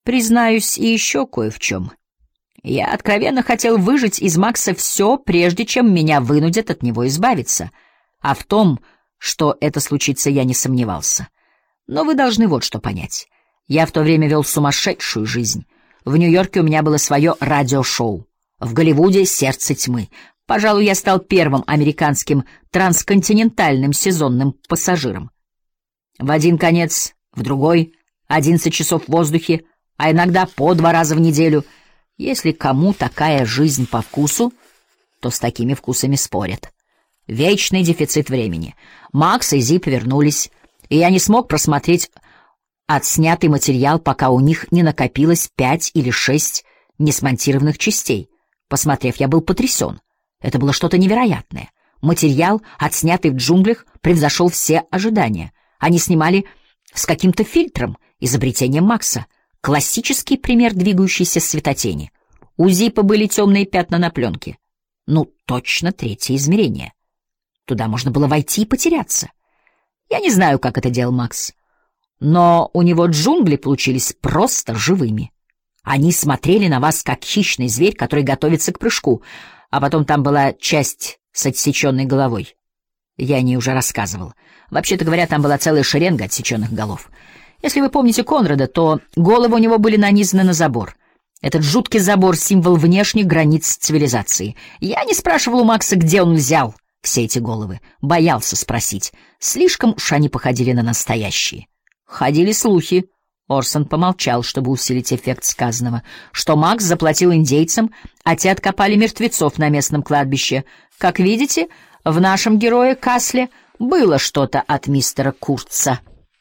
Признаюсь и еще кое в чем. Я откровенно хотел выжать из Макса все, прежде чем меня вынудят от него избавиться. А в том, что это случится, я не сомневался. Но вы должны вот что понять. Я в то время вел сумасшедшую жизнь. В Нью-Йорке у меня было свое радиошоу. В Голливуде «Сердце тьмы». Пожалуй, я стал первым американским трансконтинентальным сезонным пассажиром. В один конец, в другой, 11 часов в воздухе, а иногда по 2 раза в неделю. Если кому такая жизнь по вкусу, то с такими вкусами спорят. Вечный дефицит времени. Макс и Зип вернулись, и я не смог просмотреть отснятый материал, пока у них не накопилось 5 или 6 несмонтированных частей. Посмотрев, я был потрясен. Это было что-то невероятное. Материал, отснятый в джунглях, превзошел все ожидания. Они снимали с каким-то фильтром, изобретением Макса. Классический пример двигающейся светотени. У Зипа были темные пятна на пленке. Ну, точно третье измерение. Туда можно было войти и потеряться. Я не знаю, как это делал Макс, но у него джунгли получились просто живыми. Они смотрели на вас, как хищный зверь, который готовится к прыжку, а потом там была часть с отсеченной головой. Я о ней уже рассказывал. Вообще-то говоря, там была целая шеренга отсеченных голов. Если вы помните Конрада, то головы у него были нанизаны на забор. Этот жуткий забор — символ внешних границ цивилизации. Я не спрашивал у Макса, где он взял все эти головы. Боялся спросить. Слишком уж они походили на настоящие. Ходили слухи. Орсон помолчал, чтобы усилить эффект сказанного, что Макс заплатил индейцам, а те откопали мертвецов на местном кладбище. Как видите, в нашем герое Касле было что-то от мистера Курца.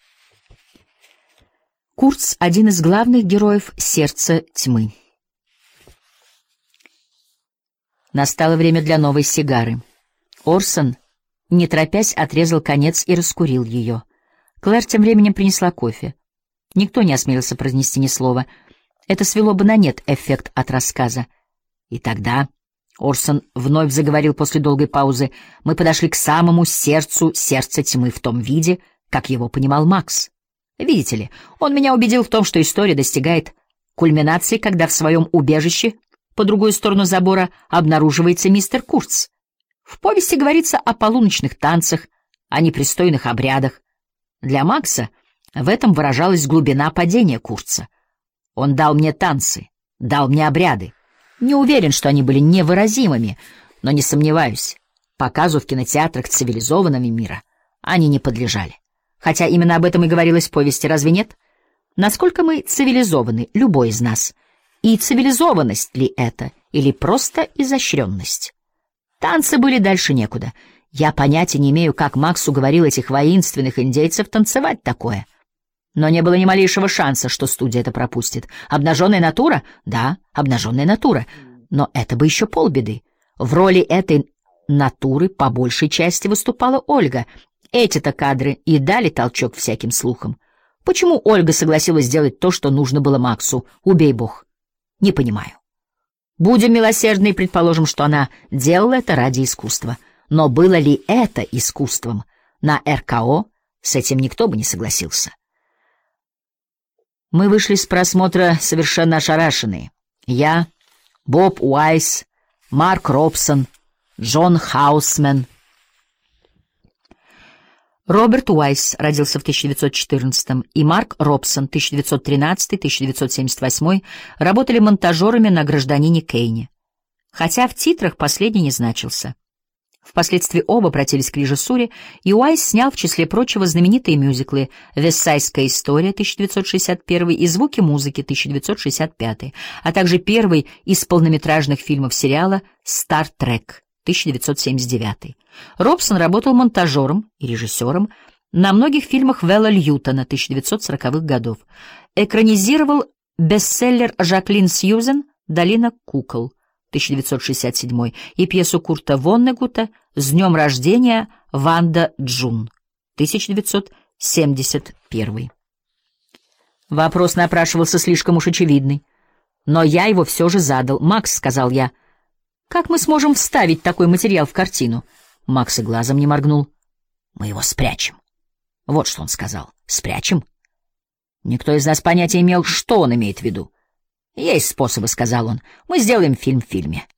Курц — один из главных героев «Сердца тьмы». Настало время для новой сигары. Орсон, не торопясь, отрезал конец и раскурил ее. Клэр тем временем принесла кофе. Никто не осмелился произнести ни слова. Это свело бы на нет эффект от рассказа. И тогда Орсон вновь заговорил после долгой паузы. Мы подошли к самому сердцу «Сердца тьмы» в том виде, как его понимал Макс. Видите ли, он меня убедил в том, что история достигает кульминации, когда в своем убежище по другую сторону забора обнаруживается мистер Курц. В повести говорится о полуночных танцах, о непристойных обрядах. Для Макса в этом выражалась глубина падения Курца. Он дал мне танцы, дал мне обряды. Не уверен, что они были невыразимыми, но не сомневаюсь, показу в кинотеатрах цивилизованного мира они не подлежали. Хотя именно об этом и говорилось в повести, разве нет? Насколько мы цивилизованы, любой из нас? И цивилизованность ли это, или просто изощренность? Танцы были дальше некуда. Я понятия не имею, как Макс уговорил этих воинственных индейцев танцевать такое. Но не было ни малейшего шанса, что студия это пропустит. Обнаженная натура? Да, обнаженная натура. Но это бы еще полбеды. В роли этой натуры по большей части выступала Ольга. Эти-то кадры и дали толчок всяким слухам. Почему Ольга согласилась сделать то, что нужно было Максу? Убей бог. Не понимаю. Будем милосердны и предположим, что она делала это ради искусства. Но было ли это искусством? На РКО с этим никто бы не согласился. Мы вышли с просмотра совершенно ошарашенные. Я, Боб Уайс, Марк Робсон, Джон Хаусмен. Роберт Уайс родился в 1914 и Марк Робсон 1913-1978 работали монтажерами на «Гражданине Кейне», хотя в титрах последний не значился. Впоследствии оба обратились к режиссуре, и Уайс снял, в числе прочего, знаменитые мюзиклы «Вестсайдская история» 1961 и «Звуки музыки» 1965, а также первый из полнометражных фильмов сериала «Стар Трек» 1979. Робсон работал монтажером и режиссером на многих фильмах Вэлла Льютона 1940-х годов. Экранизировал бестселлер Жаклин Сьюзен «Долина кукол» 1967 и пьесу Курта Воннегута «С днем рождения, Ванда Джун» 1971. Вопрос напрашивался слишком уж очевидный, но я его все же задал. «Макс», — сказал я, — «как мы сможем вставить такой материал в картину?» Макс и глазом не моргнул. «Мы его спрячем». Вот что он сказал. «Спрячем?» Никто из нас понятия имел, что он имеет в виду. «Есть способы», — сказал он. «Мы сделаем фильм в фильме».